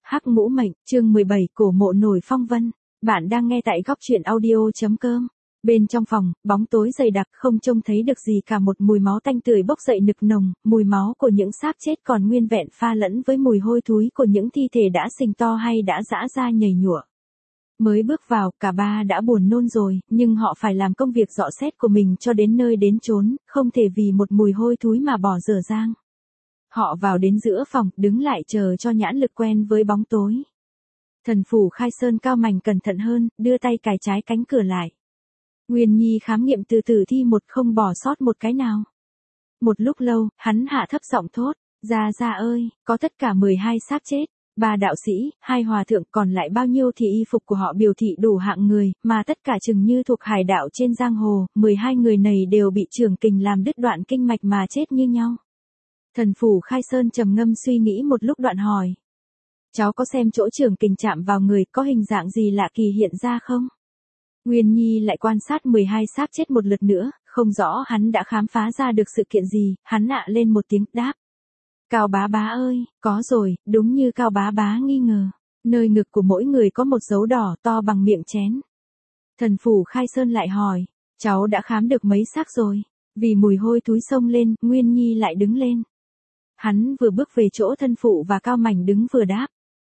Hắc Ngũ Mệnh, chương 17, cổ mộ nổi phong vân. Bạn đang nghe tại góc truyện audio.com. Bên trong phòng, bóng tối dày đặc không trông thấy được gì cả, một mùi máu tanh tưởi bốc dậy nực nồng, mùi máu của những xác chết còn nguyên vẹn pha lẫn với mùi hôi thối của những thi thể đã sình to hay đã giã ra nhầy nhụa. Mới bước vào, cả ba đã buồn nôn rồi, nhưng họ phải làm công việc dọ xét của mình cho đến nơi đến chốn, không thể vì một mùi hôi thối mà bỏ dở dang. Họ vào đến giữa phòng, đứng lại chờ cho nhãn lực quen với bóng tối. Thần phủ Khai Sơn cao mày cẩn thận hơn, đưa tay cài trái cánh cửa lại. Nguyên Nhi khám nghiệm từ tử thi một không bỏ sót một cái nào. Một lúc lâu, hắn hạ thấp giọng thốt, Gia ơi, có tất cả 12 xác chết, 3 đạo sĩ, 2 hòa thượng, còn lại bao nhiêu thì y phục của họ biểu thị đủ hạng người, mà tất cả chừng như thuộc hải đạo trên giang hồ, 12 người này đều bị trưởng kình làm đứt đoạn kinh mạch mà chết như nhau. Thần phủ Khai Sơn trầm ngâm suy nghĩ một lúc đoạn hỏi. Cháu có xem chỗ trưởng kình chạm vào người có hình dạng gì lạ kỳ hiện ra không? Nguyên Nhi lại quan sát 12 xác chết một lượt nữa, không rõ hắn đã khám phá ra được sự kiện gì, hắn ạ lên một tiếng đáp. Cao bá bá ơi, có rồi, đúng như Cao bá bá nghi ngờ. Nơi ngực của mỗi người có một dấu đỏ to bằng miệng chén. Thần phủ Khai Sơn lại hỏi, cháu đã khám được mấy xác rồi? Vì mùi hôi thối xông lên, Nguyên Nhi lại đứng lên. Hắn vừa bước về chỗ thân phụ và Cao Mảnh đứng vừa đáp.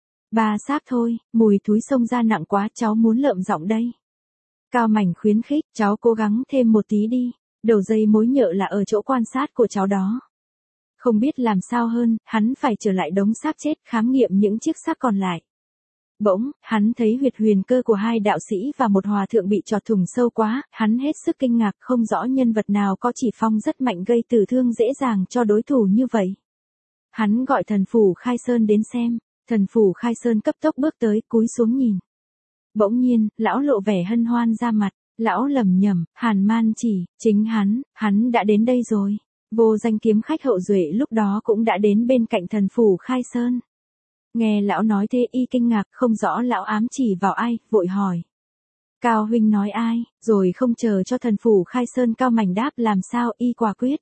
3 xác thôi, mùi thúi xông ra nặng quá, cháu muốn lợm giọng đây. Cao Mảnh khuyến khích, cháu cố gắng thêm một tí đi, đầu dây mối nhợ là ở chỗ quan sát của cháu đó. Không biết làm sao hơn, hắn phải trở lại đống xác chết khám nghiệm những chiếc xác còn lại. Bỗng, hắn thấy huyệt huyền cơ của 2 đạo sĩ và một hòa thượng bị chọt thủng sâu quá, hắn hết sức kinh ngạc, không rõ nhân vật nào có chỉ phong rất mạnh gây tử thương dễ dàng cho đối thủ như vậy. Hắn gọi thần phủ Khai Sơn đến xem, thần phủ Khai Sơn cấp tốc bước tới, cúi xuống nhìn. Bỗng nhiên, lão lộ vẻ hân hoan ra mặt, lão lẩm nhẩm, Hàn Man Chỉ, chính hắn đã đến đây rồi. Vô Danh kiếm khách hậu duệ lúc đó cũng đã đến bên cạnh thần phủ Khai Sơn. Nghe lão nói thế y kinh ngạc, không rõ lão ám chỉ vào ai, vội hỏi. Cao huynh nói ai, rồi không chờ cho thần phủ Khai Sơn Cao Mảnh đáp làm sao y quả quyết.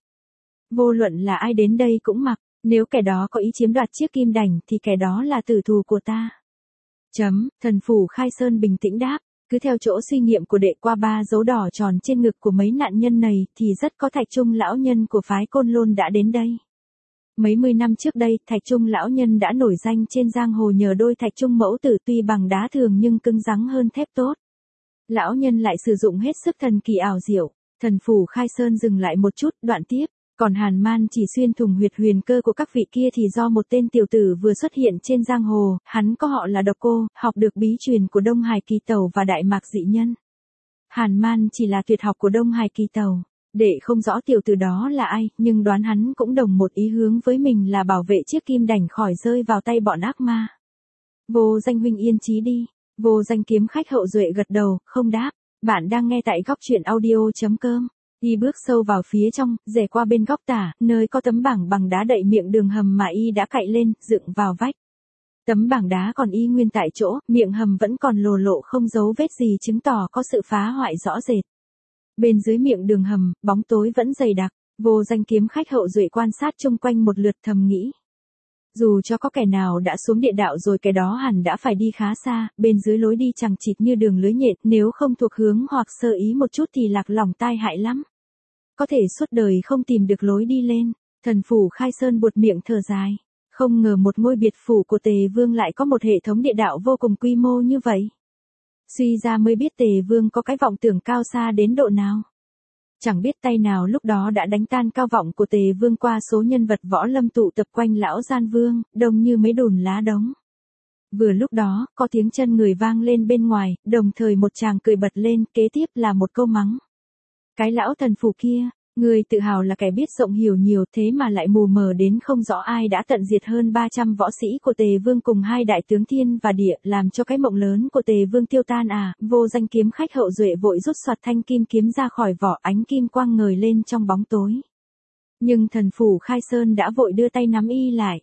Vô luận là ai đến đây cũng mặc, nếu kẻ đó có ý chiếm đoạt chiếc kim đành thì kẻ đó là tử thù của ta. Thần phủ Khai Sơn bình tĩnh đáp, cứ theo chỗ suy nghiệm của đệ qua 3 dấu đỏ tròn trên ngực của mấy nạn nhân này thì rất có Thạch Trung lão nhân của phái Côn Lôn đã đến đây. Mấy mươi năm trước đây, Thạch Trung lão nhân đã nổi danh trên giang hồ nhờ đôi Thạch Trung mẫu tử tuy bằng đá thường nhưng cứng rắn hơn thép tốt. Lão nhân lại sử dụng hết sức thần kỳ ảo diệu. Thần phủ Khai Sơn dừng lại một chút, đoạn tiếp. Còn Hàn Man Chỉ xuyên thủng huyệt huyền cơ của các vị kia thì do một tên tiểu tử vừa xuất hiện trên giang hồ, hắn có họ là Độc Cô, học được bí truyền của Đông Hải Kỳ Tẩu và Đại Mạc Dị Nhân. Hàn Man Chỉ là tuyệt học của Đông Hải Kỳ Tẩu. Đệ không rõ tiểu tử đó là ai, nhưng đoán hắn cũng đồng một ý hướng với mình là bảo vệ chiếc kim đành khỏi rơi vào tay bọn ác ma. Vô Danh huynh yên chí đi. Vô Danh kiếm khách hậu duệ gật đầu, không đáp. Bạn đang nghe tại góc truyện audio.com. Y bước sâu vào phía trong, rẽ qua bên góc tả, nơi có tấm bảng bằng đá đậy miệng đường hầm mà y đã cạy lên, dựng vào vách. Tấm bảng đá còn y nguyên tại chỗ, miệng hầm vẫn còn lồ lộ không dấu vết gì chứng tỏ có sự phá hoại rõ rệt. Bên dưới miệng đường hầm, bóng tối vẫn dày đặc, Vô Danh kiếm khách hậu duệ quan sát chung quanh một lượt thầm nghĩ. Dù cho có kẻ nào đã xuống địa đạo rồi kẻ đó hẳn đã phải đi khá xa, bên dưới lối đi chằng chịt như đường lưới nhện, nếu không thuộc hướng hoặc sơ ý một chút thì lạc lòng tai hại lắm. Có thể suốt đời không tìm được lối đi lên. Thần phủ Khai Sơn buột miệng thở dài. Không ngờ một ngôi biệt phủ của Tề Vương lại có một hệ thống địa đạo vô cùng quy mô như vậy. Suy ra mới biết Tề Vương có cái vọng tưởng cao xa đến độ nào. Chẳng biết tay nào lúc đó đã đánh tan cao vọng của Tề Vương qua số nhân vật võ lâm tụ tập quanh lão Gian Vương, đông như mấy đùn lá đống. Vừa lúc đó, có tiếng chân người vang lên bên ngoài, đồng thời một chàng cười bật lên, kế tiếp là một câu mắng. Cái lão thần phủ kia, người tự hào là kẻ biết rộng hiểu nhiều thế mà lại mù mờ đến không rõ ai đã tận diệt hơn 300 võ sĩ của Tề Vương cùng 2 đại tướng thiên và địa, làm cho cái mộng lớn của Tề Vương tiêu tan à. Vô Danh kiếm khách hậu duệ vội rút soạt thanh kim kiếm ra khỏi vỏ, ánh kim quang ngời lên trong bóng tối. Nhưng thần phủ Khai Sơn đã vội đưa tay nắm y lại.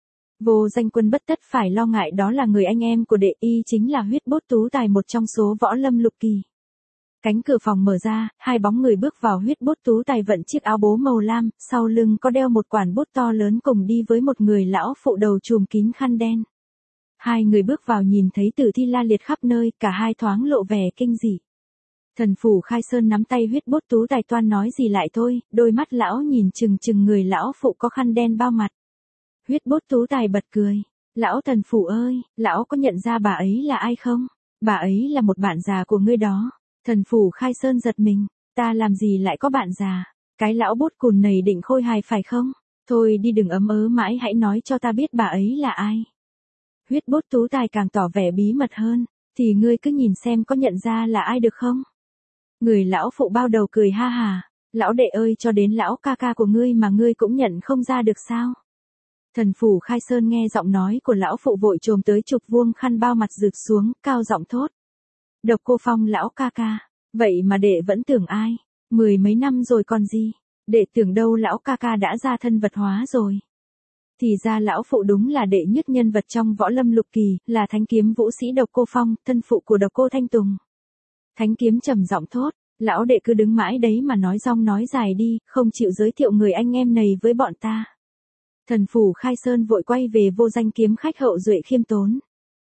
Vô Danh quân bất tất phải lo ngại, đó là người anh em của đệ, y chính là Huyết Bốt Tú Tài, một trong số võ lâm lục kỳ. Cánh cửa phòng mở ra, 2 bóng người bước vào. Huyết Bốt Tú Tài vận chiếc áo bố màu lam, sau lưng có đeo một quản bút to lớn cùng đi với một người lão phụ đầu trùm kín khăn đen. Hai người bước vào nhìn thấy tử thi la liệt khắp nơi, cả hai thoáng lộ vẻ kinh dị. Thần phủ Khai Sơn nắm tay Huyết Bút Tú Tài toan nói gì lại thôi, đôi mắt lão nhìn chừng chừng người lão phụ có khăn đen bao mặt. Huyết Bút Tú Tài bật cười. Lão thần phủ ơi, lão có nhận ra bà ấy là ai không? Bà ấy là một bạn già của ngươi đó. Thần phủ Khai Sơn giật mình. Ta làm gì lại có bạn già? Cái lão bút cùn này định khôi hài phải không? Thôi đi đừng ấm ớ mãi, hãy nói cho ta biết bà ấy là ai. Huyết Bút Tú Tài càng tỏ vẻ bí mật hơn. Thì ngươi cứ nhìn xem có nhận ra là ai được không? Người lão phụ bao đầu cười ha hà. Lão đệ ơi, cho đến lão ca ca của ngươi mà ngươi cũng nhận không ra được sao? Thần phủ Khai Sơn nghe giọng nói của lão phụ vội chồm tới chụp vuông khăn bao mặt rực xuống, cao giọng thốt. Độc Cô Phong lão ca ca, vậy mà đệ vẫn tưởng ai? 10 mấy năm rồi còn gì? Đệ tưởng đâu lão ca ca đã ra thân vật hóa rồi. Thì ra lão phụ đúng là đệ nhất nhân vật trong võ lâm lục kỳ, là thánh kiếm vũ sĩ Độc Cô Phong, thân phụ của Độc Cô Thanh Tùng. Thánh kiếm trầm giọng thốt, lão đệ cứ đứng mãi đấy mà nói rong nói dài đi, không chịu giới thiệu người anh em này với bọn ta. Thần phủ Khai Sơn vội quay về Vô Danh kiếm khách hậu duệ khiêm tốn.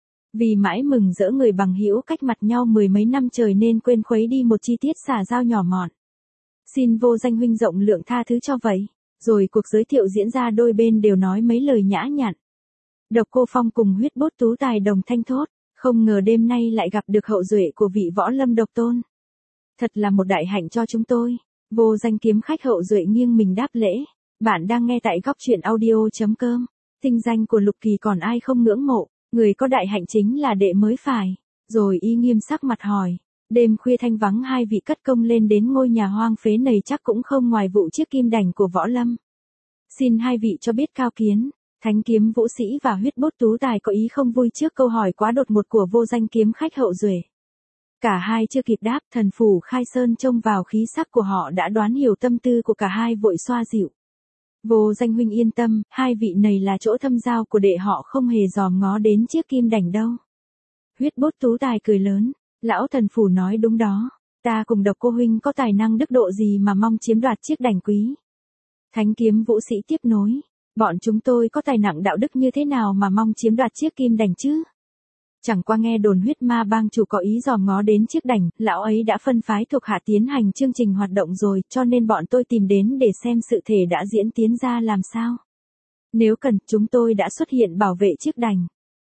Vì mãi mừng rỡ người bằng hữu cách mặt nhau 10 mấy năm trời nên quên khuấy đi một chi tiết xả giao nhỏ mọn. Xin Vô Danh huynh rộng lượng tha thứ cho vậy. Rồi cuộc giới thiệu diễn ra, đôi bên đều nói mấy lời nhã nhặn. Độc Cô Phong cùng Huyết Bút Tú Tài đồng thanh thốt, không ngờ đêm nay lại gặp được hậu duệ của vị võ lâm độc tôn. Thật là một đại hạnh cho chúng tôi. Vô Danh kiếm khách hậu duệ nghiêng mình đáp lễ. Bạn đang nghe tại góc truyện audio.com. Tinh danh của Lục Kỳ còn ai không ngưỡng mộ, người có đại hạnh chính là đệ mới phải. Rồi y nghiêm sắc mặt hỏi, đêm khuya thanh vắng hai vị cất công lên đến ngôi nhà hoang phế này chắc cũng không ngoài vụ chiếc kim đành của võ lâm. Xin hai vị cho biết cao kiến. Thánh kiếm vũ sĩ và Huyết Bút Tú Tài có ý không vui trước câu hỏi quá đột ngột của Vô Danh kiếm khách hậu duệ. Cả hai chưa kịp đáp, thần phủ Khai Sơn trông vào khí sắc của họ đã đoán hiểu tâm tư của cả hai, vội xoa dịu. Vô Danh huynh yên tâm, hai vị này là chỗ thâm giao của đệ, họ không hề dòm ngó đến chiếc kim đành đâu. Huyết Bút Tú Tài cười lớn, lão thần phủ nói đúng đó, ta cùng Độc Cô huynh có tài năng đức độ gì mà mong chiếm đoạt chiếc đành quý. Thánh kiếm vũ sĩ tiếp nối, bọn chúng tôi có tài nặng đạo đức như thế nào mà mong chiếm đoạt chiếc kim đành chứ? Chẳng qua nghe đồn Huyết Ma bang chủ có ý dòm ngó đến chiếc đành, lão ấy đã phân phái thuộc hạ tiến hành chương trình hoạt động rồi, cho nên bọn tôi tìm đến để xem sự thể đã diễn tiến ra làm sao. Nếu cần, chúng tôi đã xuất hiện bảo vệ chiếc đành.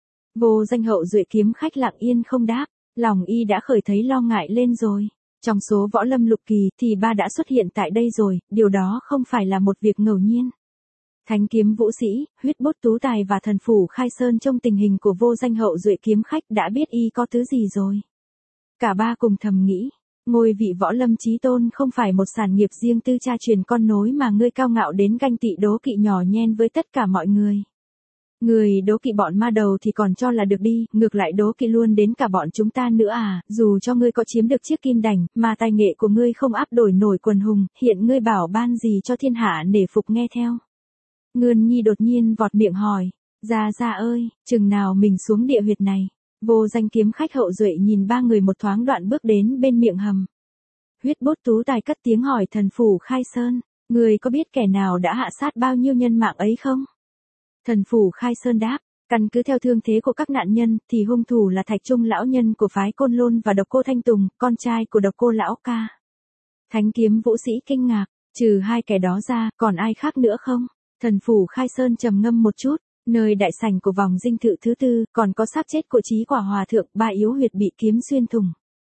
Vô Danh hậu duệ kiếm khách lặng yên không đáp, lòng y đã khởi thấy lo ngại lên rồi. Trong số võ lâm lục kỳ thì ba đã xuất hiện tại đây rồi, điều đó không phải là một việc ngẫu nhiên. Thánh kiếm vũ sĩ, Huyết Bút Tú Tài và thần phủ Khai Sơn trong tình hình của Vô Danh hậu duệ kiếm khách đã biết y có thứ gì rồi. Cả ba cùng thầm nghĩ, ngôi vị võ lâm chí tôn không phải một sản nghiệp riêng tư cha truyền con nối mà ngươi cao ngạo đến ganh tị đố kỵ nhỏ nhen với tất cả mọi người. Người đố kỵ bọn ma đầu thì còn cho là được đi, ngược lại đố kỵ luôn đến cả bọn chúng ta nữa à, dù cho ngươi có chiếm được chiếc kim đành, mà tài nghệ của ngươi không áp đổi nổi quần hùng, hiện ngươi bảo ban gì cho thiên hạ nể phục nghe theo. Ngươn Nhi đột nhiên vọt miệng hỏi, Gia Gia ơi, chừng nào mình xuống địa huyệt này? Vô Danh kiếm khách hậu duệ nhìn ba người một thoáng đoạn bước đến bên miệng hầm. Huyết Bút Tú Tài cất tiếng hỏi thần phủ Khai Sơn, người có biết kẻ nào đã hạ sát bao nhiêu nhân mạng ấy không? Thần phủ Khai Sơn đáp, căn cứ theo thương thế của các nạn nhân thì hung thủ là Thạch Trung lão nhân của phái Côn Lôn và Độc Cô Thanh Tùng, con trai của Độc Cô lão ca. Thánh kiếm vũ sĩ kinh ngạc, trừ hai kẻ đó ra, còn ai khác nữa không? Thần phủ Khai Sơn trầm ngâm một chút, nơi đại sảnh của vòng dinh thự thứ tư, còn có xác chết của Chí Quả hòa thượng, ba yếu huyệt bị kiếm xuyên thủng.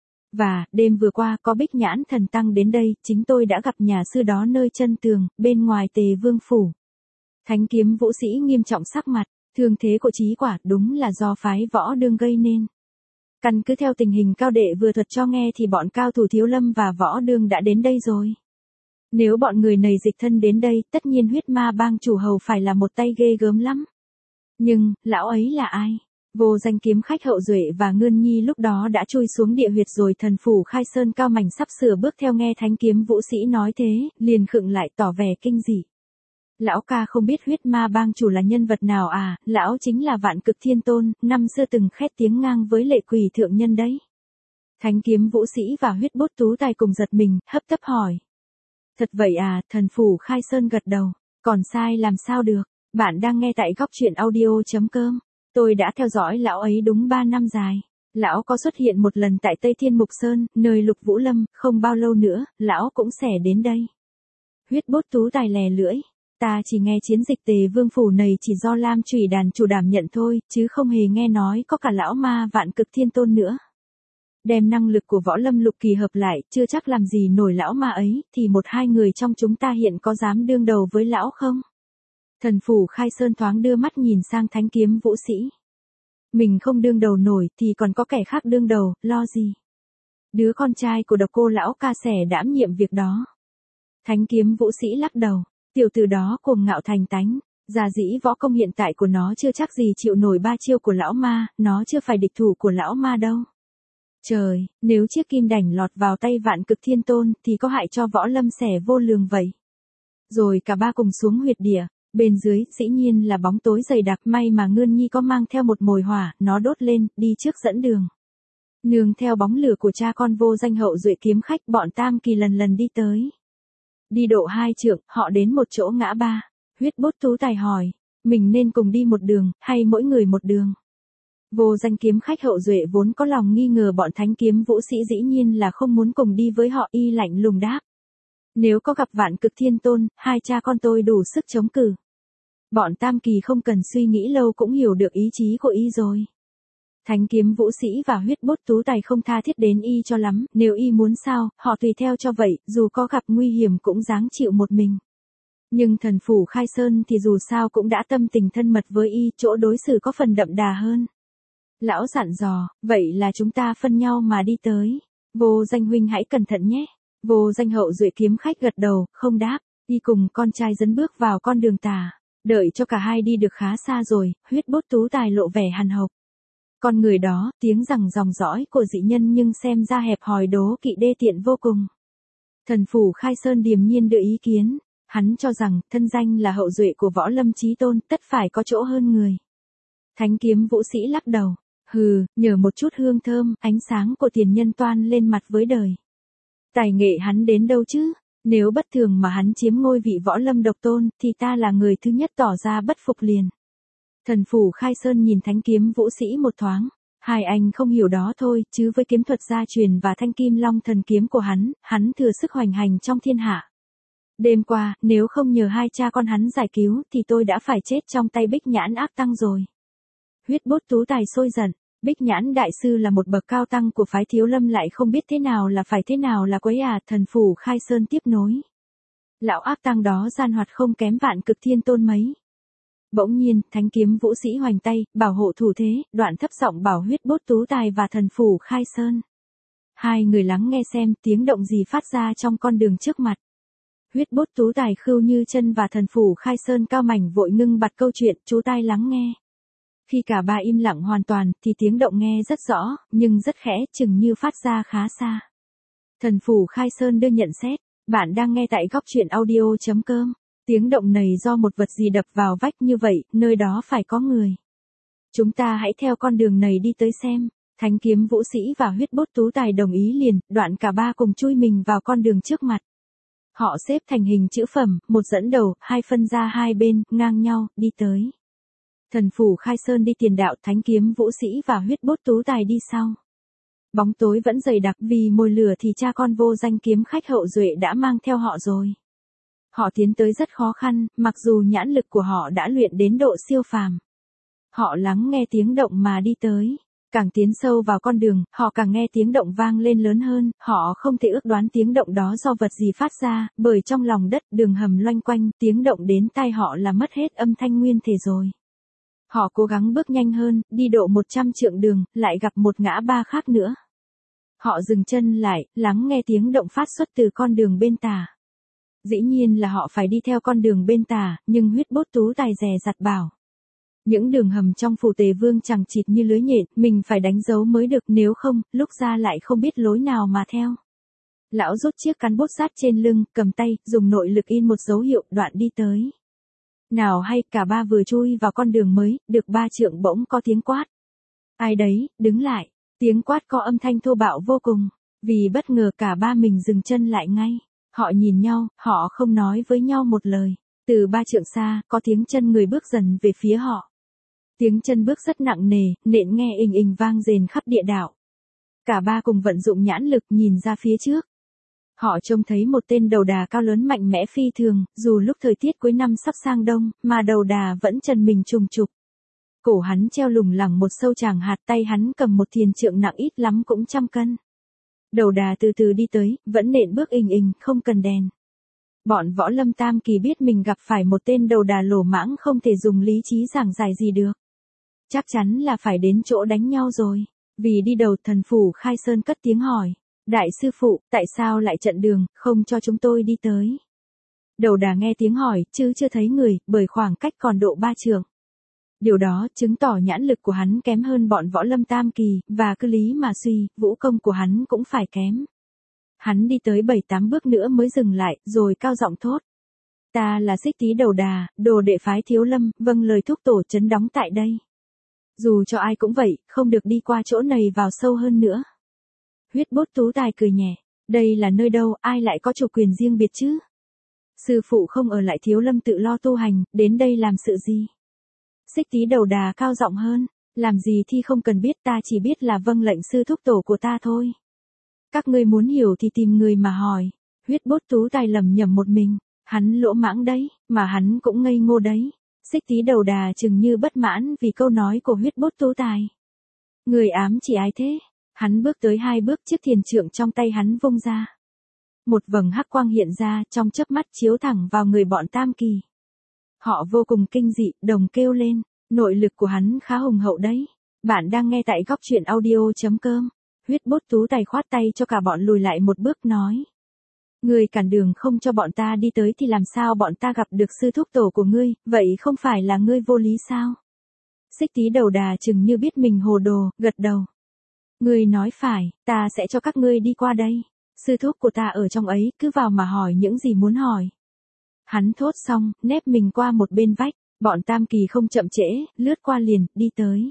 Và, đêm vừa qua có Bích Nhãn thần tăng đến đây, chính tôi đã gặp nhà sư đó nơi chân tường, bên ngoài Tề Vương phủ. Thánh kiếm vũ sĩ nghiêm trọng sắc mặt, thương thế của Chí Quả đúng là do phái Võ Đương gây nên. Căn cứ theo tình hình cao đệ vừa thuật cho nghe thì bọn cao thủ Thiếu Lâm và Võ Đương đã đến đây rồi. Nếu bọn người này dịch thân đến đây, tất nhiên Huyết Ma bang chủ hầu phải là một tay ghê gớm lắm. Nhưng, lão ấy là ai? Vô Danh kiếm khách hậu duệ và Ngươn Nhi lúc đó đã chui xuống địa huyệt rồi. Thần phủ Khai Sơn cao mảnh sắp sửa bước theo nghe thánh kiếm vũ sĩ nói thế, liền khựng lại tỏ vẻ kinh dị. Lão ca không biết Huyết Ma bang chủ là nhân vật nào à? Lão chính là Vạn Cực Thiên Tôn, năm xưa từng khét tiếng ngang với Lệ Quỷ thượng nhân đấy. Thánh kiếm vũ sĩ và Huyết Bút Tú Tài cùng giật mình, hấp tấp hỏi. Thật vậy à? Thần phủ Khai Sơn gật đầu, còn sai làm sao được. Bạn đang nghe tại góc truyện audio.com. Tôi đã theo dõi lão ấy đúng 3 năm dài. Lão có xuất hiện một lần tại Tây Thiên Mục Sơn, nơi Lục Vũ Lâm, không bao lâu nữa, lão cũng sẽ đến đây. Huyết Bốt Tú Tài lè lưỡi. Ta chỉ nghe chiến dịch Tề Vương Phủ này chỉ do Lam Chủy Đàn chủ đảm nhận thôi, chứ không hề nghe nói có cả lão ma Vạn Cực Thiên Tôn nữa. Đem năng lực của Võ Lâm Lục Kỳ hợp lại, chưa chắc làm gì nổi lão ma ấy, thì một hai người trong chúng ta hiện có dám đương đầu với lão không? Thần Phủ Khai Sơn thoáng đưa mắt nhìn sang Thánh Kiếm Vũ Sĩ. Mình không đương đầu nổi thì còn có kẻ khác đương đầu, lo gì? Đứa con trai của Độc Cô lão ca sẽ đảm nhiệm việc đó. Thánh Kiếm Vũ Sĩ lắc đầu, tiểu tử đó cuồng ngạo thành tánh, giả dĩ võ công hiện tại của nó chưa chắc gì chịu nổi 3 chiêu của lão ma, nó chưa phải địch thủ của lão ma đâu. Trời, nếu chiếc kim đảnh lọt vào tay Vạn Cực Thiên Tôn thì có hại cho Võ Lâm xẻ vô lường vậy. Rồi cả ba cùng xuống huyệt địa, bên dưới dĩ nhiên là bóng tối dày đặc, may mà Ngươn Nhi có mang theo một mồi hỏa, nó đốt lên, đi trước dẫn đường. Nương theo bóng lửa của cha con Vô Danh hậu duệ kiếm khách, bọn Tam Kỳ lần lần đi tới. Đi độ 2 trượng, họ đến một chỗ ngã ba. Huyết Bốt Tú Tài hỏi, mình nên cùng đi một đường, hay mỗi người một đường? Vô Danh kiếm khách hậu duệ vốn có lòng nghi ngờ bọn Thánh Kiếm Vũ Sĩ dĩ nhiên là không muốn cùng đi với họ, y lạnh lùng đáp. Nếu có gặp Vạn Cực Thiên Tôn, hai cha con tôi đủ sức chống cự. Bọn Tam Kỳ không cần suy nghĩ lâu cũng hiểu được ý chí của y rồi. Thánh Kiếm Vũ Sĩ và Huyết Bốt Tú Tài không tha thiết đến y cho lắm, nếu y muốn sao, họ tùy theo cho vậy, dù có gặp nguy hiểm cũng dáng chịu một mình. Nhưng Thần Phủ Khai Sơn thì dù sao cũng đã tâm tình thân mật với y, chỗ đối xử có phần đậm đà hơn. Lão dặn dò, vậy là chúng ta phân nhau mà đi tới. Vô Danh huynh hãy cẩn thận nhé. Vô Danh hậu duệ kiếm khách gật đầu, không đáp, y cùng con trai dẫn bước vào con đường tà. Đợi cho cả hai đi được khá xa rồi, Huyết Bốt Tú Tài lộ vẻ hằn học. Con người đó, tiếng rằng dòng dõi của dị nhân nhưng xem ra hẹp hòi đố kỵ đê tiện vô cùng. Thần Phủ Khai Sơn điềm nhiên đưa ý kiến, hắn cho rằng thân danh là hậu duệ của Võ Lâm Chí Tôn, tất phải có chỗ hơn người. Thánh Kiếm Vũ Sĩ lắc đầu, hừ, nhờ một chút hương thơm, ánh sáng của tiền nhân toan lên mặt với đời. Tài nghệ hắn đến đâu chứ? Nếu bất thường mà hắn chiếm ngôi vị Võ Lâm độc tôn, thì ta là người thứ nhất tỏ ra bất phục liền. Thần Phủ Khai Sơn nhìn Thánh Kiếm Vũ Sĩ một thoáng. Hai anh không hiểu đó thôi, chứ với kiếm thuật gia truyền và thanh kim long thần kiếm của hắn thừa sức hoành hành trong thiên hạ. Đêm qua, nếu không nhờ hai cha con hắn giải cứu, thì tôi đã phải chết trong tay Bích Nhãn ác tăng rồi. Huyết Bốt Tú Tài sôi giận. Bích Nhãn đại sư là một bậc cao tăng của phái Thiếu Lâm, lại không biết thế nào là phải thế nào là quấy à? Thần Phủ Khai Sơn tiếp nối. Lão ác tăng đó gian hoạt không kém Vạn Cực Thiên Tôn mấy. Bỗng nhiên, Thánh Kiếm Vũ Sĩ hoành tay, bảo hộ thủ thế, đoạn thấp giọng bảo Huyết Bốt Tú Tài và Thần Phủ Khai Sơn. Hai người lắng nghe xem tiếng động gì phát ra trong con đường trước mặt. Huyết Bốt Tú Tài khưu như chân và Thần Phủ Khai Sơn cao mảnh vội ngưng bặt câu chuyện, chú tai lắng nghe. Khi cả ba im lặng hoàn toàn, thì tiếng động nghe rất rõ, nhưng rất khẽ, chừng như phát ra khá xa. Thần Phủ Khai Sơn đưa nhận xét, bạn đang nghe tại góc truyện audio.com. Tiếng động này do một vật gì đập vào vách như vậy, nơi đó phải có người. Chúng ta hãy theo con đường này đi tới xem. Thánh Kiếm Vũ Sĩ và Huyết Bốt Tú Tài đồng ý liền, đoạn cả ba cùng chui mình vào con đường trước mặt. Họ xếp thành hình chữ phẩm, một dẫn đầu, hai phân ra hai bên, ngang nhau, đi tới. Thần Phủ Khai Sơn đi tiền đạo, Thánh Kiếm Vũ Sĩ và Huyết Bốt Tú Tài đi sau. Bóng tối vẫn dày đặc, vì mồi lửa thì cha con Vô Danh kiếm khách hậu duệ đã mang theo họ rồi. Họ tiến tới rất khó khăn, mặc dù nhãn lực của họ đã luyện đến độ siêu phàm. Họ lắng nghe tiếng động mà đi tới. Càng tiến sâu vào con đường, họ càng nghe tiếng động vang lên lớn hơn, họ không thể ước đoán tiếng động đó do vật gì phát ra, bởi trong lòng đất, đường hầm loanh quanh, tiếng động đến tai họ là mất hết âm thanh nguyên thể rồi. Họ cố gắng bước nhanh hơn, đi độ 100 trượng đường, lại gặp một ngã ba khác nữa. Họ dừng chân lại, lắng nghe tiếng động phát xuất từ con đường bên tả. Dĩ nhiên là họ phải đi theo con đường bên tả, nhưng Huyết Bốt Tú Tài dè dặt bảo. Những đường hầm trong phủ Tề Vương chằng chịt như lưới nhện, mình phải đánh dấu mới được, nếu không, lúc ra lại không biết lối nào mà theo. Lão rút chiếc cán bút sát trên lưng, cầm tay, dùng nội lực in một dấu hiệu, đoạn đi tới. Nào hay, cả ba vừa chui vào con đường mới, được 3 trượng bỗng có tiếng quát. Ai đấy, đứng lại. Tiếng quát có âm thanh thô bạo vô cùng. Vì bất ngờ cả ba mình dừng chân lại ngay. Họ nhìn nhau, họ không nói với nhau một lời. Từ 3 trượng xa, có tiếng chân người bước dần về phía họ. Tiếng chân bước rất nặng nề, nện nghe ình ình vang rền khắp địa đạo. Cả ba cùng vận dụng nhãn lực nhìn ra phía trước. Họ trông thấy một tên đầu đà cao lớn mạnh mẽ phi thường, dù lúc thời tiết cuối năm sắp sang đông, mà đầu đà vẫn trần mình trùng trục. Cổ hắn treo lủng lẳng một sâu tràng hạt, tay hắn cầm một thiền trượng nặng ít lắm cũng 100 cân. Đầu đà từ từ đi tới, vẫn nện bước ình ình, không cần đèn. Bọn võ lâm tam kỳ biết mình gặp phải một tên đầu đà lổ mãng không thể dùng lý trí giảng giải gì được. Chắc chắn là phải đến chỗ đánh nhau rồi. Vì đi đầu, thần phủ Khai Sơn cất tiếng hỏi. Đại sư phụ, tại sao lại chặn đường, không cho chúng tôi đi tới? Đầu đà nghe tiếng hỏi, chứ chưa thấy người, bởi khoảng cách còn độ 3 trượng. Điều đó chứng tỏ nhãn lực của hắn kém hơn bọn võ lâm tam kỳ, và cứ lý mà suy, vũ công của hắn cũng phải kém. Hắn đi tới 7-8 bước nữa mới dừng lại, rồi cao giọng thốt. Ta là Xích Tý Đầu Đà, đồ đệ phái Thiếu Lâm, vâng lời thúc tổ trấn đóng tại đây. Dù cho ai cũng vậy, không được đi qua chỗ này vào sâu hơn nữa. Huyết Bốt Tú Tài cười nhẹ. Đây là nơi đâu, ai lại có chủ quyền riêng biệt chứ? Sư phụ không ở lại Thiếu Lâm tự lo tu hành, đến đây làm sự gì? Xích Tý Đầu Đà cao giọng hơn. Làm gì thì không cần biết, ta chỉ biết là vâng lệnh sư thúc tổ của ta thôi. Các ngươi muốn hiểu thì tìm người mà hỏi. Huyết Bốt Tú Tài lẩm nhẩm một mình. Hắn lỗ mãng đấy, mà hắn cũng ngây ngô đấy. Xích Tý Đầu Đà chừng như bất mãn vì câu nói của Huyết Bốt Tú Tài. Người ám chỉ ai thế? Hắn bước tới 2 bước, chiếc thiền trượng trong tay hắn vung ra. Một vầng hắc quang hiện ra, trong chớp mắt chiếu thẳng vào người bọn tam kỳ. Họ vô cùng kinh dị, đồng kêu lên. Nội lực của hắn khá hùng hậu đấy. Bạn đang nghe tại góc truyện audio.com. Huyết Bốt Tú Tài khoát tay cho cả bọn lùi lại một bước nói. Ngươi cản đường không cho bọn ta đi tới thì làm sao bọn ta gặp được sư thúc tổ của ngươi, vậy không phải là ngươi vô lý sao? Xích Tý Đầu Đà chừng như biết mình hồ đồ, gật đầu. Ngươi nói phải, ta sẽ cho các ngươi đi qua đây. Sư thúc của ta ở trong ấy, cứ vào mà hỏi những gì muốn hỏi. Hắn thốt xong, nép mình qua một bên vách, bọn tam kỳ không chậm trễ, lướt qua liền, đi tới.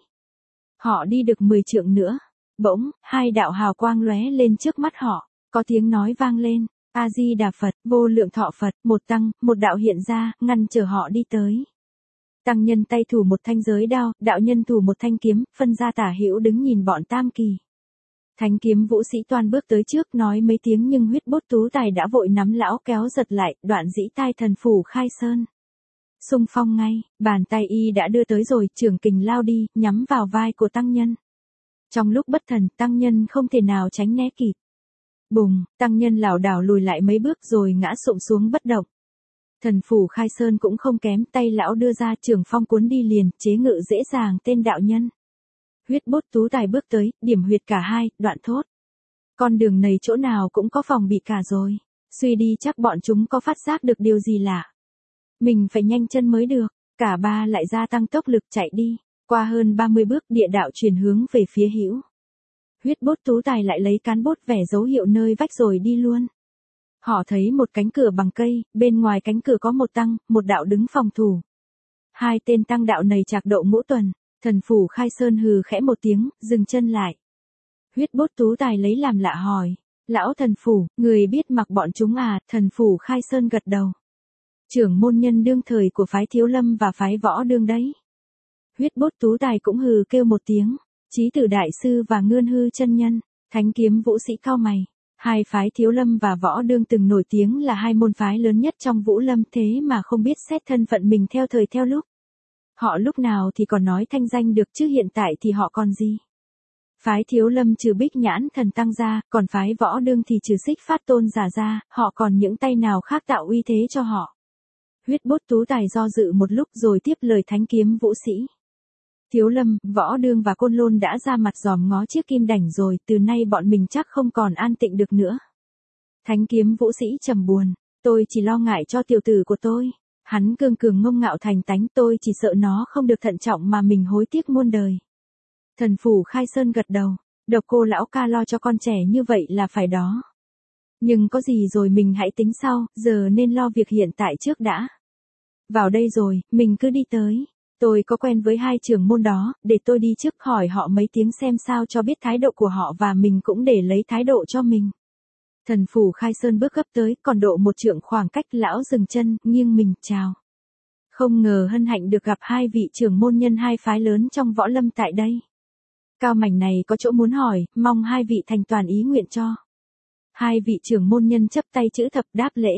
Họ đi được 10 trượng nữa. Bỗng, 2 đạo hào quang lóe lên trước mắt họ, có tiếng nói vang lên. A-di-đà Phật, vô lượng thọ Phật, một tăng, một đạo hiện ra, ngăn chờ họ đi tới. Tăng nhân tay thủ một thanh giới đao, đạo nhân thủ một thanh kiếm, phân ra tả hữu đứng nhìn bọn tam kỳ. Thánh kiếm vũ sĩ toan bước tới trước nói mấy tiếng nhưng Huyết Bốt Tú Tài đã vội nắm lão kéo giật lại, đoạn dĩ tai thần phủ Khai Sơn. Xung phong ngay, bàn tay y đã đưa tới rồi, trưởng kình lao đi, nhắm vào vai của tăng nhân. Trong lúc bất thần, tăng nhân không thể nào tránh né kịp. Bùng, tăng nhân lảo đảo lùi lại mấy bước rồi ngã xụm xuống bất động. Thần phủ Khai Sơn cũng không kém, tay lão đưa ra, trường phong cuốn đi liền, chế ngự dễ dàng tên đạo nhân. Huyết Bốt Tú Tài bước tới, điểm huyệt cả hai, đoạn thốt. Con đường này chỗ nào cũng có phòng bị cả rồi. Suy đi chắc bọn chúng có phát giác được điều gì lạ. Mình phải nhanh chân mới được. Cả ba lại gia tăng tốc lực chạy đi. Qua hơn 30 bước, địa đạo chuyển hướng về phía hữu. Huyết Bốt Tú Tài lại lấy cán bốt vẽ dấu hiệu nơi vách rồi đi luôn. Họ thấy một cánh cửa bằng cây, bên ngoài cánh cửa có một tăng, một đạo đứng phòng thủ. 2 tên tăng đạo này trạc độ ngũ tuần. Thần phủ Khai Sơn hừ khẽ một tiếng, dừng chân lại. Huyết Bốt Tú Tài lấy làm lạ hỏi. Lão thần phủ, người biết mặc bọn chúng à? Thần phủ Khai Sơn gật đầu. Trưởng môn nhân đương thời của phái Thiếu Lâm và phái Võ Đương đấy. Huyết Bốt Tú Tài cũng hừ kêu một tiếng. Chí Tử Đại Sư và Ngươn Hư chân nhân, Thánh Kiếm Vũ Sĩ cau mày. 2 phái Thiếu Lâm và Võ Đương từng nổi tiếng là 2 môn phái lớn nhất trong Vũ Lâm, thế mà không biết xét thân phận mình theo thời theo lúc. Họ lúc nào thì còn nói thanh danh được chứ hiện tại thì họ còn gì? Phái Thiếu Lâm trừ Bích Nhãn Thần Tăng ra, còn phái Võ Đương thì trừ Xích Phát Tôn giả ra, họ còn những tay nào khác tạo uy thế cho họ? Huyết Bốt Tú Tài do dự một lúc rồi tiếp lời Thánh Kiếm Vũ Sĩ. Thiếu Lâm, Võ Đương và Côn Lôn đã ra mặt dòm ngó chiếc kim đảnh rồi, từ nay bọn mình chắc không còn an tịnh được nữa. Thánh Kiếm Vũ Sĩ trầm buồn, tôi chỉ lo ngại cho tiểu tử của tôi. Hắn cương cường ngông ngạo thành tánh, tôi chỉ sợ nó không được thận trọng mà mình hối tiếc muôn đời. Thần phủ Khai Sơn gật đầu, Độc Cô lão ca lo cho con trẻ như vậy là phải đó. Nhưng có gì rồi mình hãy tính sau, giờ nên lo việc hiện tại trước đã. Vào đây rồi, mình cứ đi tới. Tôi có quen với 2 trưởng môn đó, để tôi đi trước hỏi họ mấy tiếng xem sao cho biết thái độ của họ và mình cũng để lấy thái độ cho mình. Thần phủ Khai Sơn bước gấp tới, còn độ 1 trượng khoảng cách lão dừng chân, nghiêng mình, chào. Không ngờ hân hạnh được gặp hai vị trưởng môn nhân hai phái lớn trong võ lâm tại đây. Cao mảnh này có chỗ muốn hỏi, mong hai vị thành toàn ý nguyện cho. Hai vị trưởng môn nhân chấp tay chữ thập đáp lễ.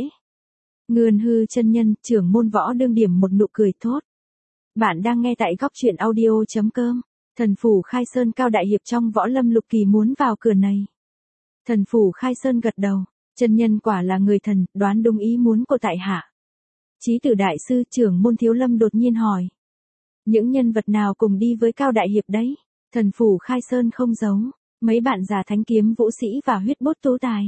Ngươn Hư chân nhân, trưởng môn võ đương điểm một nụ cười thốt. Bạn đang nghe tại góc truyện audio.com. Thần phủ Khai Sơn Cao đại hiệp trong võ lâm lục kỳ muốn vào cửa này. Thần phủ Khai Sơn gật đầu, chân nhân quả là người thần, đoán đúng ý muốn của tại hạ. Chí Tử đại sư trưởng môn Thiếu Lâm đột nhiên hỏi. Những nhân vật nào cùng đi với Cao đại hiệp đấy? Thần phủ Khai Sơn không giấu, mấy bạn già thánh kiếm vũ sĩ và huyết bốt tú tài.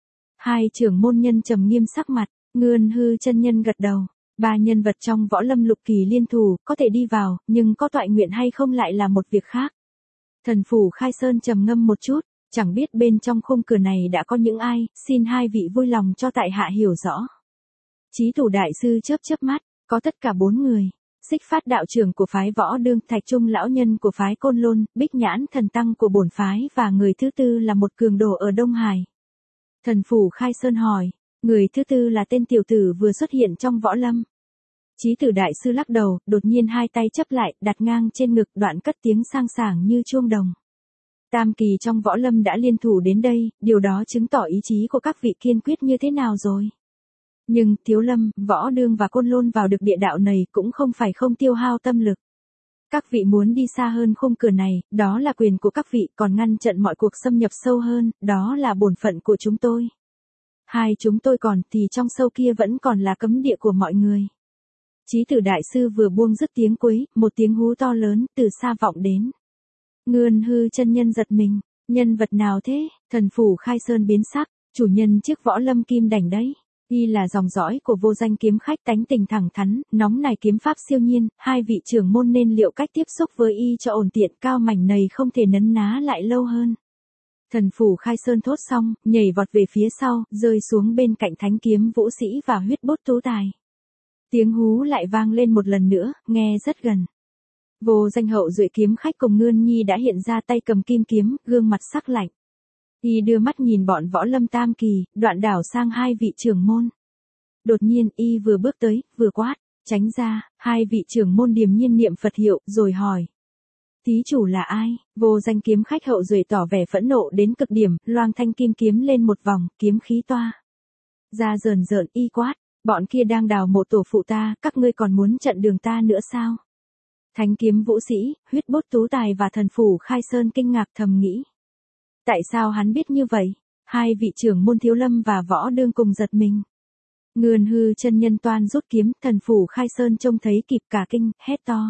Hai trưởng môn nhân trầm nghiêm sắc mặt, Ngươn Hư chân nhân gật đầu. Ba nhân vật trong võ lâm lục kỳ liên thủ, có thể đi vào, nhưng có toại nguyện hay không lại là một việc khác. Thần phủ Khai Sơn trầm ngâm một chút, chẳng biết bên trong khung cửa này đã có những ai, xin hai vị vui lòng cho tại hạ hiểu rõ. Chí Thủ đại sư chớp chớp mắt, có tất cả 4 người. Xích Phát đạo trưởng của phái Võ Đương, Thạch Trung lão nhân của phái Côn Lôn, Bích Nhãn thần tăng của bổn phái và người thứ tư là một cường đồ ở Đông Hải. Thần phủ Khai Sơn hỏi, người thứ tư là tên tiểu tử vừa xuất hiện trong võ lâm. Chí Tử đại sư lắc đầu, đột nhiên hai tay chấp lại, đặt ngang trên ngực, đoạn cất tiếng sang sảng như chuông đồng. Tam kỳ trong võ lâm đã liên thủ đến đây, điều đó chứng tỏ ý chí của các vị kiên quyết như thế nào rồi. Nhưng Thiếu Lâm, Võ Đương và Côn Lôn vào được địa đạo này cũng không phải không tiêu hao tâm lực. Các vị muốn đi xa hơn khung cửa này, đó là quyền của các vị, còn ngăn chặn mọi cuộc xâm nhập sâu hơn, đó là bổn phận của chúng tôi. Hai chúng tôi còn thì trong sâu kia vẫn còn là cấm địa của mọi người. Chí Tử đại sư vừa buông dứt tiếng cuối, một tiếng hú to lớn từ xa vọng đến. Ngươn Hư chân nhân giật mình, nhân vật nào thế? Thần phủ Khai Sơn biến sắc, chủ nhân chiếc võ lâm kim đảnh đấy. Y là dòng dõi của vô danh kiếm khách, tánh tình thẳng thắn, nóng nảy kiếm pháp siêu nhiên, hai vị trưởng môn nên liệu cách tiếp xúc với y cho ổn tiện, cao mảnh này không thể nấn ná lại lâu hơn. Thần phủ Khai Sơn thốt xong, nhảy vọt về phía sau, rơi xuống bên cạnh thánh kiếm vũ sĩ và huyết bốt tú tài. Tiếng hú lại vang lên một lần nữa, nghe rất gần. Vô danh hậu duệ kiếm khách cùng Ngươn Nhi đã hiện ra, tay cầm kim kiếm, gương mặt sắc lạnh. Y đưa mắt nhìn bọn võ lâm tam kỳ, đoạn đảo sang hai vị trưởng môn. Đột nhiên y vừa bước tới, vừa quát, tránh ra. Hai vị trưởng môn điềm nhiên niệm Phật hiệu, rồi hỏi. Thí chủ là ai? Vô danh kiếm khách hậu duệ tỏ vẻ phẫn nộ đến cực điểm, loang thanh kim kiếm lên một vòng, kiếm khí toa ra rờn rợn. Y quát, bọn kia đang đào mộ tổ phụ ta, các ngươi còn muốn chặn đường ta nữa sao? Thánh kiếm vũ sĩ, huyết bốt tú tài và thần phủ Khai Sơn kinh ngạc thầm nghĩ. Tại sao hắn biết như vậy? Hai vị trưởng môn Thiếu Lâm và Võ Đương cùng giật mình. Ngươn Hư chân nhân toan rút kiếm, thần phủ Khai Sơn trông thấy kịp cả kinh, hét to.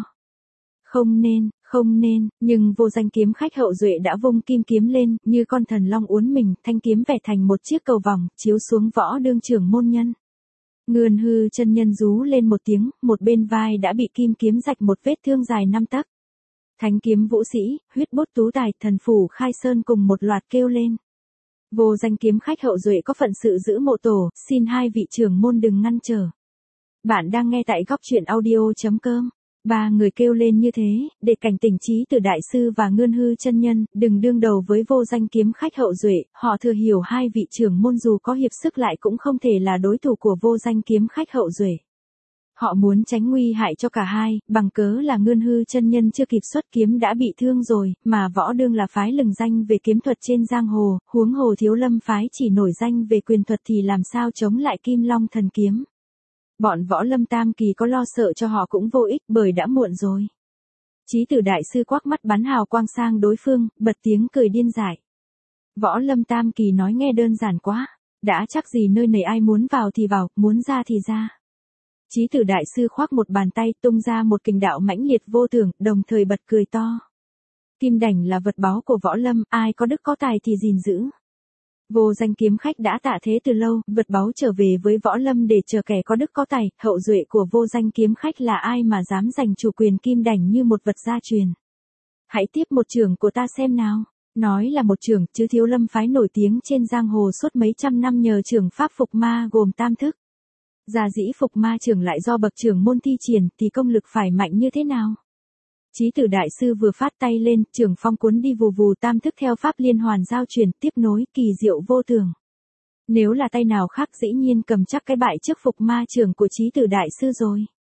Không nên, nhưng vô danh kiếm khách hậu duệ đã vung kim kiếm lên, như con thần long uốn mình, thanh kiếm vẽ thành một chiếc cầu vòng, chiếu xuống Võ Đương trưởng môn nhân. Ngươn Hư chân nhân rú lên một tiếng, một bên vai đã bị kim kiếm rạch một vết thương dài 5 tấc. Thánh kiếm vũ sĩ, huyết bốt tú tài, thần phủ Khai Sơn cùng một loạt kêu lên. Vô danh kiếm khách hậu duệ có phận sự giữ mộ tổ, xin hai vị trưởng môn đừng ngăn trở. Bạn đang nghe tại góc truyện audio.com. Ba người kêu lên như thế, để cảnh tỉnh Chí Tử đại sư và Ngươn Hư chân nhân, đừng đương đầu với vô danh kiếm khách hậu duệ, họ thừa hiểu hai vị trưởng môn dù có hiệp sức lại cũng không thể là đối thủ của vô danh kiếm khách hậu duệ. Họ muốn tránh nguy hại cho cả hai, bằng cớ là Ngươn Hư chân nhân chưa kịp xuất kiếm đã bị thương rồi, mà Võ Đương là phái lừng danh về kiếm thuật trên giang hồ, huống hồ Thiếu Lâm phái chỉ nổi danh về quyền thuật thì làm sao chống lại Kim Long thần kiếm. Bọn võ lâm tam kỳ có lo sợ cho họ cũng vô ích, bởi đã muộn rồi. Chí Tử đại sư quắc mắt bắn hào quang sang đối phương, bật tiếng cười điên dại. Võ lâm tam kỳ nói nghe đơn giản quá, đã chắc gì nơi này ai muốn vào thì vào, muốn ra thì ra. Chí Tử đại sư khoác một bàn tay, tung ra một kình đạo mãnh liệt vô thường, đồng thời bật cười to. Kim đảnh là vật báu của võ lâm, ai có đức có tài thì gìn giữ. Vô danh kiếm khách đã tạ thế từ lâu, vật báu trở về với võ lâm để chờ kẻ có đức có tài, hậu duệ của vô danh kiếm khách là ai mà dám giành chủ quyền kim đảnh như một vật gia truyền. Hãy tiếp một trường của ta xem nào. Nói là một trường, chứ Thiếu Lâm phái nổi tiếng trên giang hồ suốt mấy trăm năm nhờ trường pháp phục ma gồm tam thức. Giả dĩ phục ma trường lại do bậc trưởng môn thi triển thì công lực phải mạnh như thế nào? Chí Tử đại sư vừa phát tay lên, trường phong cuốn đi vù vù, tam thức theo pháp liên hoàn giao truyền, tiếp nối, kỳ diệu vô thường. Nếu là tay nào khác dĩ nhiên cầm chắc cái bại trước phục ma trường của Chí Tử đại sư rồi.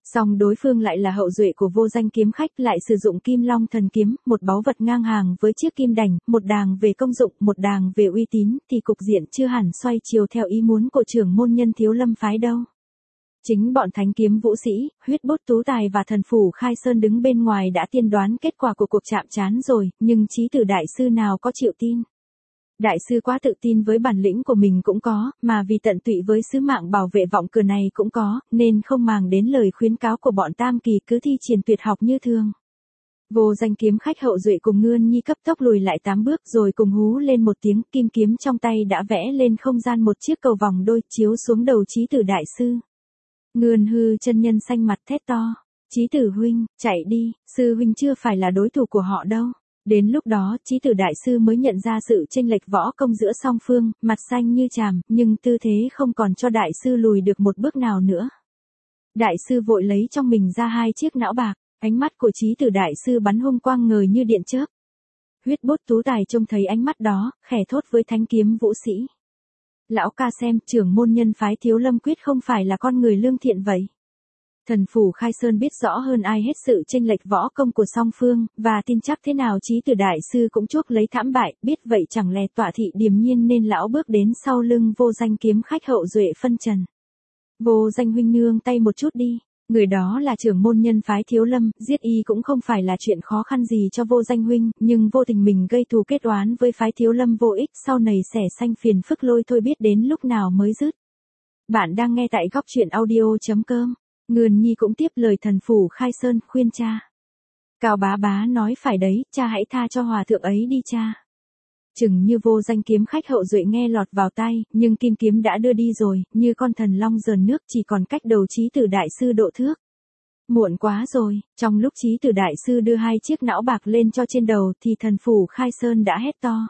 Song đối phương lại là hậu duệ của vô danh kiếm khách, lại sử dụng Kim Long thần kiếm, một báu vật ngang hàng với chiếc kim đành, một đàng về công dụng, một đàng về uy tín, thì cục diện chưa hẳn xoay chiều theo ý muốn của trưởng môn nhân Thiếu Lâm phái đâu. Chính bọn thánh kiếm vũ sĩ, Huyết Bút Tú Tài và Thần Phủ Khai Sơn đứng bên ngoài đã tiên đoán kết quả của cuộc chạm trán rồi, nhưng chí tử đại sư nào có chịu tin. Đại sư quá tự tin với bản lĩnh của mình cũng có, mà vì tận tụy với sứ mạng bảo vệ vọng cửa này cũng có, nên không màng đến lời khuyến cáo của bọn Tam Kỳ, cứ thi triển tuyệt học như thường. Vô danh kiếm khách hậu duệ cùng Ngươn Nhi cấp tốc lùi lại 8 bước, rồi cùng hú lên một tiếng, kim kiếm trong tay đã vẽ lên không gian một chiếc cầu vòng đôi, chiếu xuống đầu chí tử đại sư. Ngươn Hư chân nhân xanh mặt thét to, chí tử huynh, chạy đi, sư huynh chưa phải là đối thủ của họ đâu. Đến lúc đó, chí tử đại sư mới nhận ra sự chênh lệch võ công giữa song phương, mặt xanh như chàm, nhưng tư thế không còn cho đại sư lùi được một bước nào nữa. Đại sư vội lấy trong mình ra 2 chiếc não bạc, ánh mắt của chí tử đại sư bắn hung quang ngời như điện chớp. Huyết Bút Tú Tài trông thấy ánh mắt đó, khẽ thốt với thánh kiếm vũ sĩ. Lão ca xem, trưởng môn nhân phái Thiếu Lâm quyết không phải là con người lương thiện vậy. Thần Phủ Khai Sơn biết rõ hơn ai hết sự chênh lệch võ công của song phương, và tin chắc thế nào chí tử đại sư cũng chuốc lấy thảm bại, biết vậy chẳng lẽ tọa thị điềm nhiên nên lão bước đến sau lưng vô danh kiếm khách hậu duệ phân trần. Vô danh huynh nương tay một chút đi, người đó là trưởng môn nhân phái Thiếu Lâm, giết y cũng không phải là chuyện khó khăn gì cho vô danh huynh, nhưng vô tình mình gây thù kết oán với phái Thiếu Lâm vô ích, sau này xẻ xanh phiền phức lôi thôi biết đến lúc nào mới dứt. Bạn đang nghe tại góc truyện audio.com. Ngươn Nhi cũng tiếp lời Thần Phủ Khai Sơn khuyên cha. Cao bá bá nói phải đấy, cha hãy tha cho hòa thượng ấy đi cha. Chừng như vô danh kiếm khách hậu duệ nghe lọt vào tai, nhưng kim kiếm đã đưa đi rồi, như con thần long dờn nước, chỉ còn cách đầu chí tử đại sư độ thước. Muộn quá rồi, trong lúc chí tử đại sư đưa 2 chiếc não bạc lên cho trên đầu thì Thần Phủ Khai Sơn đã hét to.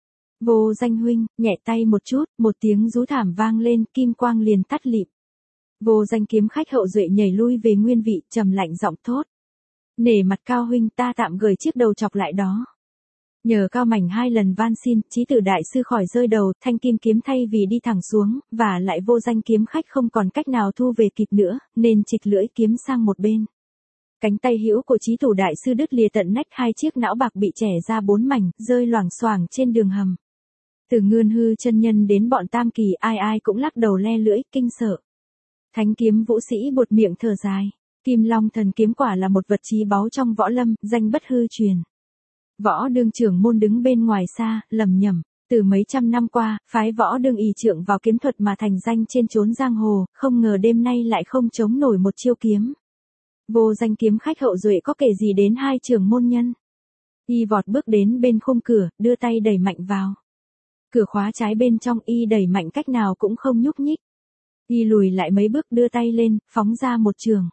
Vô danh huynh, nhẹ tay một chút, một tiếng rú thảm vang lên, kim quang liền tắt lịm. Vô danh kiếm khách hậu duệ nhảy lui về nguyên vị, trầm lạnh giọng thốt. Nể mặt Cao huynh, ta tạm gửi chiếc đầu chọc lại đó. Nhờ Cao Mảnh 2 lần van xin, chí tử đại sư khỏi rơi đầu, thanh kim kiếm thay vì đi thẳng xuống, và lại vô danh kiếm khách không còn cách nào thu về kịp nữa, nên chịch lưỡi kiếm sang một bên. Cánh tay hữu của chí tử đại sư đứt lìa tận nách, 2 chiếc não bạc bị chẻ ra 4 mảnh, rơi loảng xoảng trên đường hầm. Từ Ngươn Hư chân nhân đến bọn Tam Kỳ, ai ai cũng lắc đầu le lưỡi, kinh sợ. Thánh kiếm vũ sĩ buột miệng thở dài. Kim Long thần kiếm quả là một vật chí báu trong võ lâm, danh bất hư truyền. Võ đương trưởng môn đứng bên ngoài xa, lầm nhầm. Từ mấy trăm năm qua, phái võ đương ỷ trượng vào kiếm thuật mà thành danh trên chốn giang hồ, không ngờ đêm nay lại không chống nổi một chiêu kiếm. Vô danh kiếm khách hậu duệ có kể gì đến 2 trưởng môn nhân. Y vọt bước đến bên khung cửa, đưa tay đẩy mạnh vào. Cửa khóa trái bên trong, y đẩy mạnh cách nào cũng không nhúc nhích. Y lùi lại mấy bước, đưa tay lên, phóng ra một trường.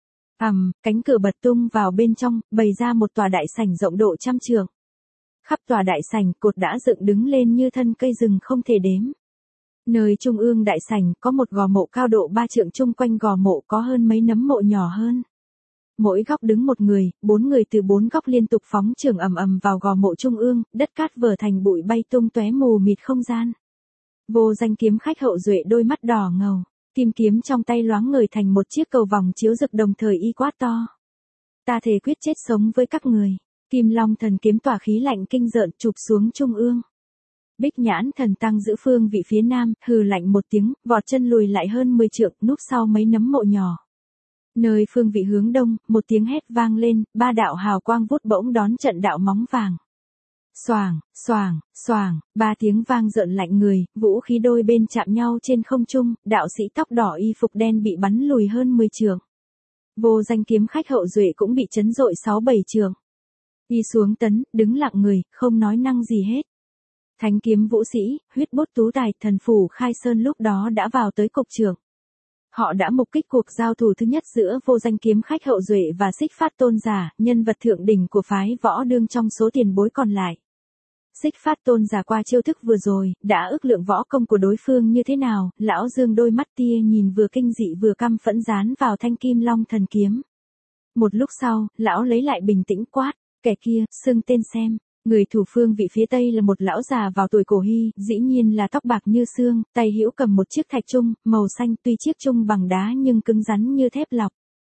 Cánh cửa bật tung vào bên trong, bày ra một tòa đại sảnh rộng độ 100 trượng. Khắp tòa đại sảnh, cột đã dựng đứng lên như thân cây rừng không thể đếm. Nơi trung ương đại sảnh có một gò mộ cao độ 3 trượng, chung quanh gò mộ có hơn mấy nấm mộ nhỏ hơn. Mỗi góc đứng một người, 4 người từ 4 góc liên tục phóng trường ầm ầm vào gò mộ trung ương, đất cát vỡ thành bụi bay tung tóe mù mịt không gian. Vô danh kiếm khách hậu duệ đôi mắt đỏ ngầu, kim kiếm trong tay loáng ngời thành một chiếc cầu vòng chiếu rực, đồng thời y quát to. Ta thề quyết chết sống với các người. Kim Long thần kiếm tỏa khí lạnh kinh rợn chụp xuống trung ương. Bích Nhãn thần tăng giữ phương vị phía nam, hừ lạnh một tiếng, vọt chân lùi lại hơn 10 trượng, núp sau mấy nấm mộ nhỏ. Nơi phương vị hướng đông, một tiếng hét vang lên, 3 đạo hào quang vút bỗng đón trận đạo móng vàng. Xoàng, xoàng, xoàng, 3 tiếng vang rợn lạnh người, vũ khí đôi bên chạm nhau trên không trung, đạo sĩ tóc đỏ y phục đen bị bắn lùi hơn 10 trượng. Vô danh kiếm khách hậu duệ cũng bị chấn dội 6-7 trượng. Y xuống tấn, đứng lặng người, không nói năng gì hết. Thánh kiếm vũ sĩ, Huyết Bút Tú Tài, Thần Phủ Khai Sơn lúc đó đã vào tới cục trưởng. Họ đã mục kích cuộc giao thủ thứ nhất giữa vô danh kiếm khách hậu duệ và Xích Phát Tôn giả, nhân vật thượng đỉnh của phái võ đương trong số tiền bối còn lại. Xích Phát Tôn giả qua chiêu thức vừa rồi, đã ước lượng võ công của đối phương như thế nào, lão dương đôi mắt tia nhìn vừa kinh dị vừa căm phẫn dán vào thanh Kim Long thần kiếm. Một lúc sau, lão lấy lại bình tĩnh quát, kẻ kia, xưng tên xem. Người thủ phương vị phía tây là một lão già vào tuổi cổ hy, dĩ nhiên là tóc bạc như xương, tay hữu cầm một chiếc thạch trung, màu xanh, tuy chiếc trung bằng đá nhưng cứng rắn như thép lọc.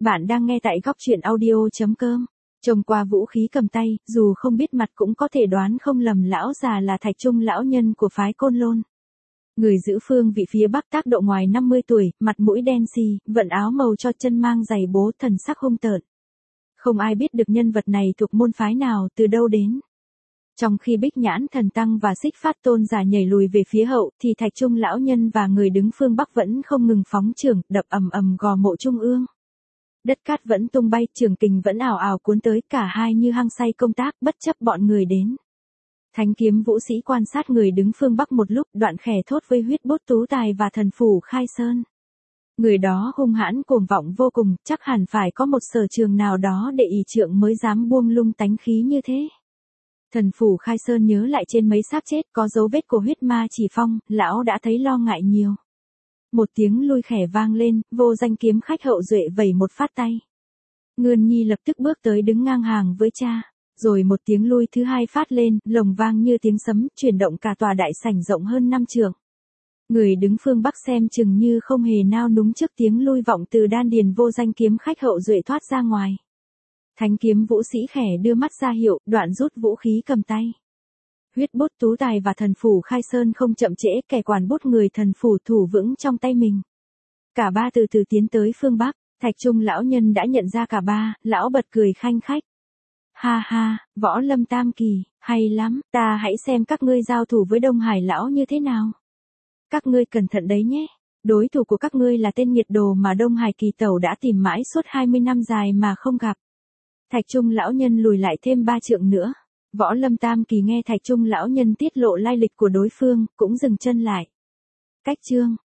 Bạn đang nghe tại góc truyện audio.com. Trông qua vũ khí cầm tay, dù không biết mặt cũng có thể đoán không lầm lão già là Thạch Trung lão nhân của phái Côn Lôn. Người giữ phương vị phía bắc tác độ ngoài 50 tuổi, mặt mũi đen xì, vận áo màu cho chân mang giày bố, thần sắc hung tợn. Không ai biết được nhân vật này thuộc môn phái nào, từ đâu đến. Trong khi Bích Nhãn Thần Tăng và Xích Phát Tôn giả nhảy lùi về phía hậu, thì Thạch Trung lão nhân và người đứng phương bắc vẫn không ngừng phóng chưởng, đập ầm ầm gò mộ trung ương. Đất cát vẫn tung bay, trường kình vẫn ào ào cuốn tới, cả hai như hăng say công tác, bất chấp bọn người đến. Thánh kiếm vũ sĩ quan sát người đứng phương bắc một lúc, đoạn khẽ thốt với Huyết Bốt Tú Tài và Thần Phủ Khai Sơn. Người đó hung hãn cuồng vọng vô cùng, chắc hẳn phải có một sở trường nào đó để ỷ trượng mới dám buông lung tánh khí như thế. Thần Phủ Khai Sơn nhớ lại trên mấy xác chết có dấu vết của huyết ma chỉ phong, lão đã thấy lo ngại nhiều. Một tiếng lui khẽ vang lên, vô danh kiếm khách Hậu Duệ vẩy một phát tay. Ngươn Nhi lập tức bước tới đứng ngang hàng với cha. Rồi một tiếng lui thứ hai phát lên, lồng vang như tiếng sấm, chuyển động cả tòa đại sảnh rộng hơn 5 trượng. Người đứng phương bắc xem chừng như không hề nao núng trước tiếng lui vọng từ đan điền vô danh kiếm khách Hậu Duệ thoát ra ngoài. Thánh kiếm vũ sĩ khẽ đưa mắt ra hiệu, đoạn rút vũ khí cầm tay. Huyết Bốt Tú Tài và Thần Phủ Khai Sơn không chậm trễ, kẻ quản bốt người thần phủ thủ vững trong tay mình. Cả ba từ từ tiến tới phương bắc. Thạch Trung lão nhân đã nhận ra cả ba, lão bật cười khanh khách. Ha ha, Võ Lâm Tam Kỳ, hay lắm, ta hãy xem các ngươi giao thủ với Đông Hải lão như thế nào. Các ngươi cẩn thận đấy nhé, đối thủ của các ngươi là tên nghiệt đồ mà Đông Hải Kỳ Tẩu đã tìm mãi suốt 20 năm dài mà không gặp. Thạch Trung lão nhân lùi lại thêm 3 trượng nữa. Võ Lâm Tam Kỳ nghe Thạch Trung lão nhân tiết lộ lai lịch của đối phương, cũng dừng chân lại. Cách chương